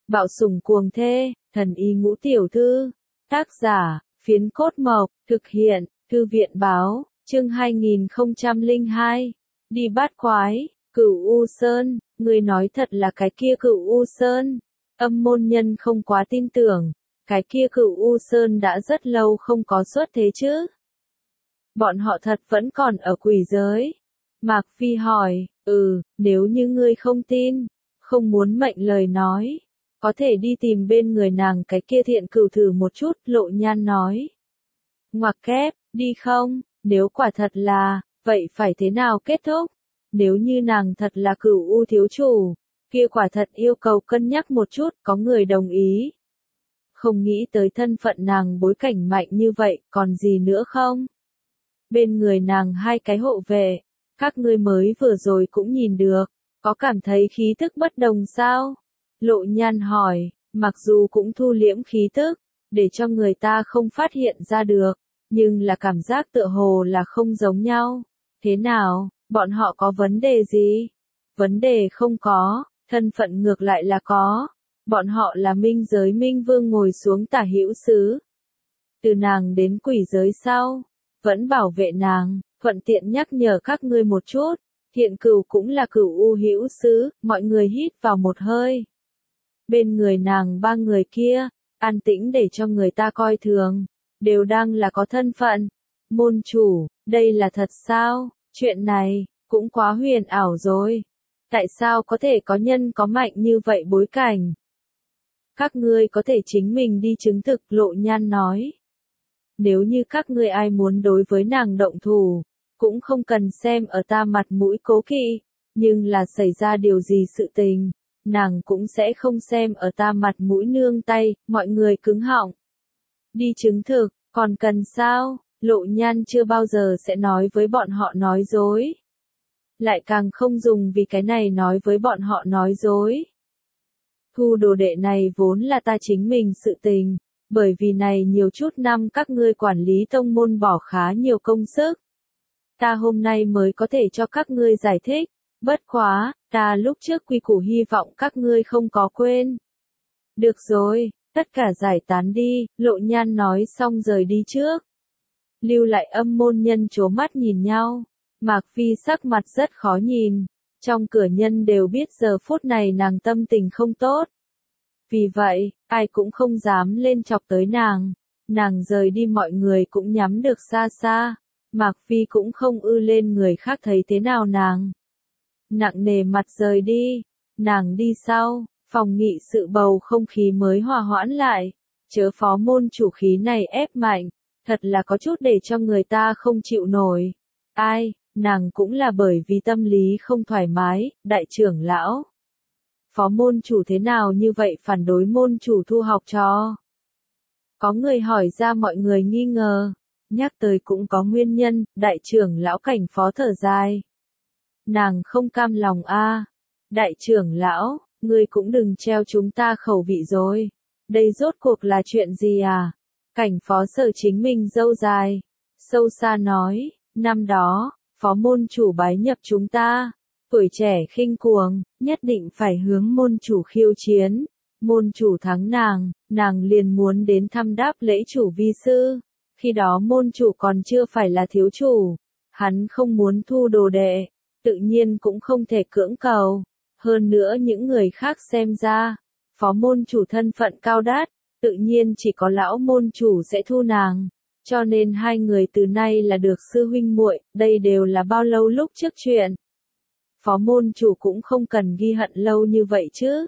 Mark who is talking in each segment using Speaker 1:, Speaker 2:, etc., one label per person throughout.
Speaker 1: Bạo sủng cuồng thê, thần y ngũ tiểu thư. Tác giả, Phiến Cốt Mộc, thực hiện, Thư viện báo, chương 2002. Đi bát quái, Cửu U Sơn, người nói thật là cái kia Cửu U Sơn. Âm môn nhân không quá tin tưởng, cái kia Cửu U Sơn đã rất lâu không có xuất thế chứ. Bọn họ thật vẫn còn ở quỷ giới. Mạc Phi hỏi, nếu như ngươi không tin, không muốn mệnh lời nói, có thể đi tìm bên người nàng cái kia thiện cửu thử một chút, Lộ Nhan nói. Ngoặc kép, đi không, nếu quả thật là, vậy phải thế nào kết thúc? Nếu như nàng thật là Cửu U thiếu chủ, kia quả thật yêu cầu cân nhắc một chút, có người đồng ý. Không nghĩ tới thân phận nàng bối cảnh mạnh như vậy, còn gì nữa không? Bên người nàng hai cái hộ vệ, các ngươi mới vừa rồi cũng nhìn được, có cảm thấy khí tức bất đồng sao? Lộ Nhan hỏi, mặc dù cũng thu liễm khí tức, để cho người ta không phát hiện ra được, nhưng là cảm giác tựa hồ là không giống nhau. Thế nào, bọn họ có vấn đề gì? Vấn đề không có, thân phận ngược lại là có. Bọn họ là minh giới minh vương ngồi xuống tả hữu sứ. Từ nàng đến quỷ giới sau, vẫn bảo vệ nàng, thuận tiện nhắc nhở các ngươi một chút. Thiện Cửu cũng là Cửu U hữu sứ, mọi người hít vào một hơi. Bên người nàng ba người kia, an tĩnh để cho người ta coi thường, đều đang là có thân phận. Môn chủ, đây là thật sao? Chuyện này, cũng quá huyền ảo rồi. Tại sao có thể có nhân có mạnh như vậy bối cảnh? Các ngươi có thể chính mình đi chứng thực, Lộ Nhan nói. Nếu như các ngươi ai muốn đối với nàng động thủ, cũng không cần xem ở ta mặt mũi cố kỵ, nhưng là xảy ra điều gì sự tình, nàng cũng sẽ không xem ở ta mặt mũi nương tay, mọi người cứng họng. Đi chứng thực, còn cần sao? Lộ Nhan chưa bao giờ sẽ nói với bọn họ nói dối. Lại càng không dùng vì cái này nói với bọn họ nói dối. Thu đồ đệ này vốn là ta chính mình sự tình, bởi vì này nhiều chút năm các ngươi quản lý tông môn bỏ khá nhiều công sức. Ta hôm nay mới có thể cho các ngươi giải thích, bất quá, ta lúc trước quy củ hy vọng các ngươi không có quên. Được rồi, tất cả giải tán đi, Lộ Nhan nói xong rời đi trước. Lưu lại âm môn nhân chố mắt nhìn nhau, Mạc Phi sắc mặt rất khó nhìn, trong cửa nhân đều biết giờ phút này nàng tâm tình không tốt. Vì vậy, ai cũng không dám lên chọc tới nàng rời đi mọi người cũng nhắm được xa xa, Mạc Phi cũng không ư lên người khác thấy thế nào nàng. Nặng nề mặt rời đi, nàng đi sau, phòng nghị sự bầu không khí mới hòa hoãn lại, chớ phó môn chủ khí này ép mạnh, thật là có chút để cho người ta không chịu nổi. Ai, nàng cũng là bởi vì tâm lý không thoải mái, đại trưởng lão. Phó môn chủ thế nào như vậy phản đối môn chủ thu học trò? Có người hỏi ra mọi người nghi ngờ, nhắc tới cũng có nguyên nhân, đại trưởng lão Cảnh Phó thở dài. Nàng không cam lòng a, đại trưởng lão, ngươi cũng đừng treo chúng ta khẩu vị rồi. Đây rốt cuộc là chuyện gì à? Cảnh Phó Sở chính mình râu dài, sâu xa nói, năm đó, phó môn chủ bái nhập chúng ta, tuổi trẻ khinh cuồng, nhất định phải hướng môn chủ khiêu chiến. Môn chủ thắng nàng liền muốn đến thăm đáp lễ chủ vi sư. Khi đó môn chủ còn chưa phải là thiếu chủ, hắn không muốn thu đồ đệ, tự nhiên cũng không thể cưỡng cầu. Hơn nữa những người khác xem ra, phó môn chủ thân phận cao đát, tự nhiên chỉ có lão môn chủ sẽ thu nàng. Cho nên hai người từ nay là được sư huynh muội, đây đều là bao lâu lúc trước chuyện. Phó môn chủ cũng không cần ghi hận lâu như vậy chứ.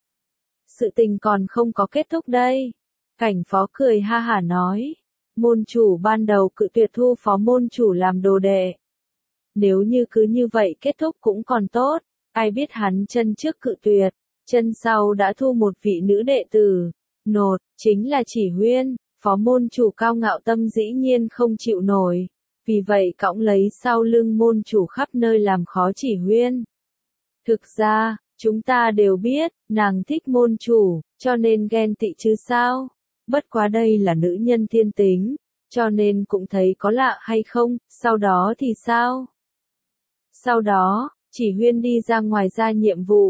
Speaker 1: Sự tình còn không có kết thúc đây. Cảnh Phó cười ha hả nói. Môn chủ ban đầu cự tuyệt thu phó môn chủ làm đồ đệ. Nếu như cứ như vậy kết thúc cũng còn tốt, ai biết hắn chân trước cự tuyệt, chân sau đã thu một vị nữ đệ tử. Nột, chính là Chỉ Huyên, phó môn chủ cao ngạo tâm dĩ nhiên không chịu nổi. Vì vậy cõng lấy sau lưng môn chủ khắp nơi làm khó Chỉ Huyên. Thực ra, chúng ta đều biết, nàng thích môn chủ, cho nên ghen tị chứ sao. Bất quá đây là nữ nhân thiên tính, cho nên cũng thấy có lạ hay không, sau đó thì sao? Sau đó, Chỉ Huyên đi ra ngoài ra nhiệm vụ,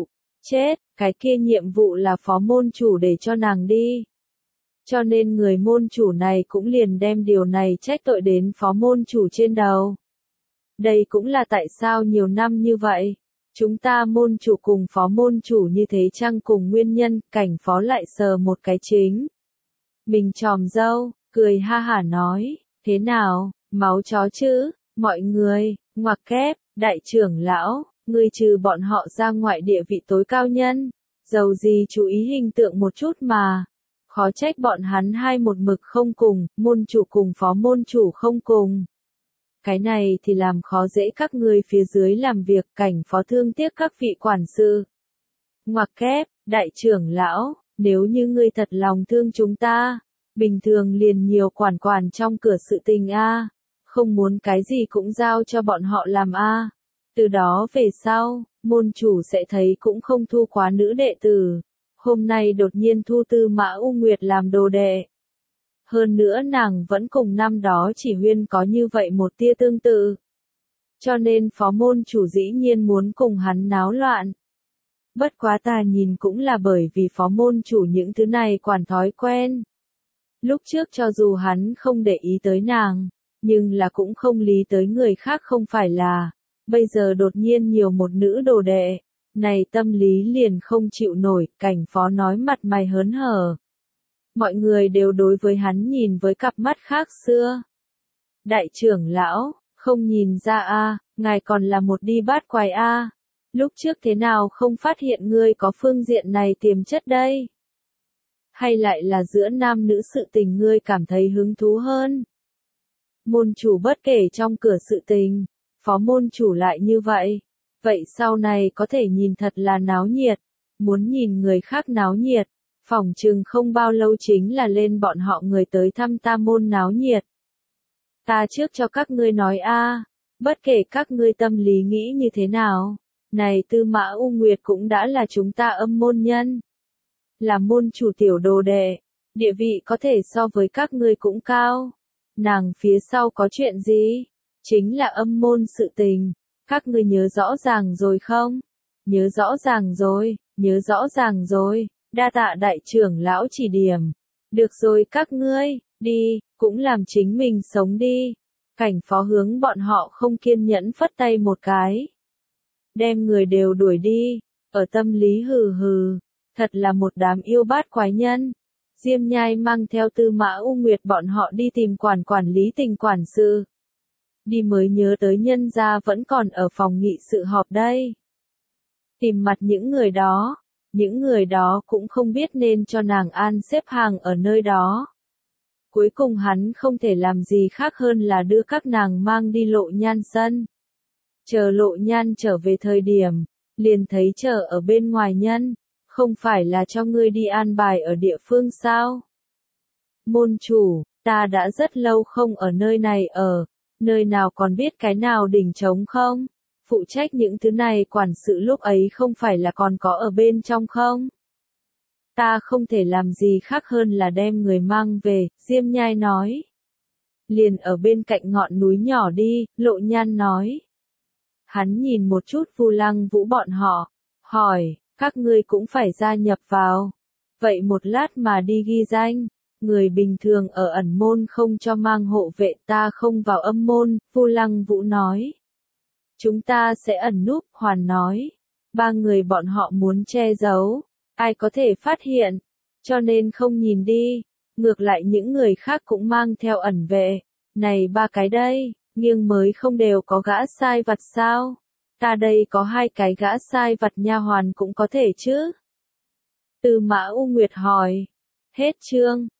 Speaker 1: chết, cái kia nhiệm vụ là phó môn chủ để cho nàng đi. Cho nên người môn chủ này cũng liền đem điều này trách tội đến phó môn chủ trên đầu. Đây cũng là tại sao nhiều năm như vậy, chúng ta môn chủ cùng phó môn chủ như thế chăng cùng nguyên nhân, Cảnh Phó lại sờ một cái chính. Mình tròm dâu, cười ha hả nói, thế nào, máu chó chứ, mọi người, ngoặc kép, đại trưởng lão, ngươi trừ bọn họ ra ngoại địa vị tối cao nhân, dầu gì chú ý hình tượng một chút mà. Khó trách bọn hắn hai một mực không cùng, môn chủ cùng phó môn chủ không cùng. Cái này thì làm khó dễ các ngươi phía dưới làm việc, Cảnh Phó thương tiếc các vị quản sự. Ngoặc kép, đại trưởng lão, nếu như ngươi thật lòng thương chúng ta, bình thường liền nhiều quản quản trong cửa sự tình a, không muốn cái gì cũng giao cho bọn họ làm a. Từ đó về sau, môn chủ sẽ thấy cũng không thu quá nữ đệ tử. Hôm nay đột nhiên thu Tư Mã U Nguyệt làm đồ đệ. Hơn nữa nàng vẫn cùng năm đó chỉ huyên có như vậy một tia tương tự. Cho nên phó môn chủ dĩ nhiên muốn cùng hắn náo loạn. Bất quá ta nhìn cũng là bởi vì phó môn chủ những thứ này quản thói quen. Lúc trước cho dù hắn không để ý tới nàng, nhưng là cũng không lý tới người khác không phải là, bây giờ đột nhiên nhiều một nữ đồ đệ. Này tâm lý liền không chịu nổi, Cảnh Phó nói mặt mày hớn hở. Mọi người đều đối với hắn nhìn với cặp mắt khác xưa. Đại trưởng lão, không nhìn ra a, ngài còn là một đi bát quái a. Lúc trước thế nào không phát hiện ngươi có phương diện này tiềm chất đây? Hay lại là giữa nam nữ sự tình ngươi cảm thấy hứng thú hơn? Môn chủ bất kể trong cửa sự tình, phó môn chủ lại như vậy. Vậy sau này có thể nhìn thật là náo nhiệt, muốn nhìn người khác náo nhiệt, phỏng chừng không bao lâu chính là lên bọn họ người tới thăm ta môn náo nhiệt. Ta trước cho các ngươi nói a, bất kể các ngươi tâm lý nghĩ như thế nào, này Tư Mã U Nguyệt cũng đã là chúng ta âm môn nhân. Là môn chủ tiểu đồ đệ, địa vị có thể so với các ngươi cũng cao. Nàng phía sau có chuyện gì? Chính là âm môn sự tình. Các ngươi nhớ rõ ràng rồi không? Nhớ rõ ràng rồi, nhớ rõ ràng rồi, đa tạ đại trưởng lão chỉ điểm. Được rồi các ngươi, đi, cũng làm chính mình sống đi. Cảnh Phó hướng bọn họ không kiên nhẫn phất tay một cái. Đem người đều đuổi đi, ở tâm lý hừ hừ, thật là một đám yêu bát quái nhân. Diêm Nhai mang theo Tư Mã U Nguyệt bọn họ đi tìm quản lý Tình quản sự. Đi mới nhớ tới nhân gia vẫn còn ở phòng nghị sự họp đây. Tìm mặt những người đó cũng không biết nên cho nàng an xếp hàng ở nơi đó. Cuối cùng hắn không thể làm gì khác hơn là đưa các nàng mang đi Lộ Nhan sân. Chờ Lộ Nhan trở về thời điểm, liền thấy chờ ở bên ngoài nhân, không phải là cho ngươi đi an bài ở địa phương sao? Môn chủ, ta đã rất lâu không ở nơi này ở. Nơi nào còn biết cái nào đỉnh trống không? Phụ trách những thứ này quản sự lúc ấy không phải là còn có ở bên trong không? Ta không thể làm gì khác hơn là đem người mang về, Diêm Nhai nói. Liền ở bên cạnh ngọn núi nhỏ đi, Lộ Nhan nói. Hắn nhìn một chút Vu Lăng Vũ bọn họ, hỏi, các ngươi cũng phải gia nhập vào. Vậy một lát mà đi ghi danh. Người bình thường ở ẩn môn không cho mang hộ vệ, ta không vào âm môn, Vu Lăng Vũ nói. Chúng ta sẽ ẩn núp, Hoàn nói. Ba người bọn họ muốn che giấu, ai có thể phát hiện, cho nên không nhìn đi. Ngược lại những người khác cũng mang theo ẩn vệ. Này ba cái đây, nghiêng mới không đều có gã sai vặt sao? Ta đây có hai cái gã sai vặt nha hoàn cũng có thể chứ? Tư Mã U Nguyệt hỏi. Hết chương.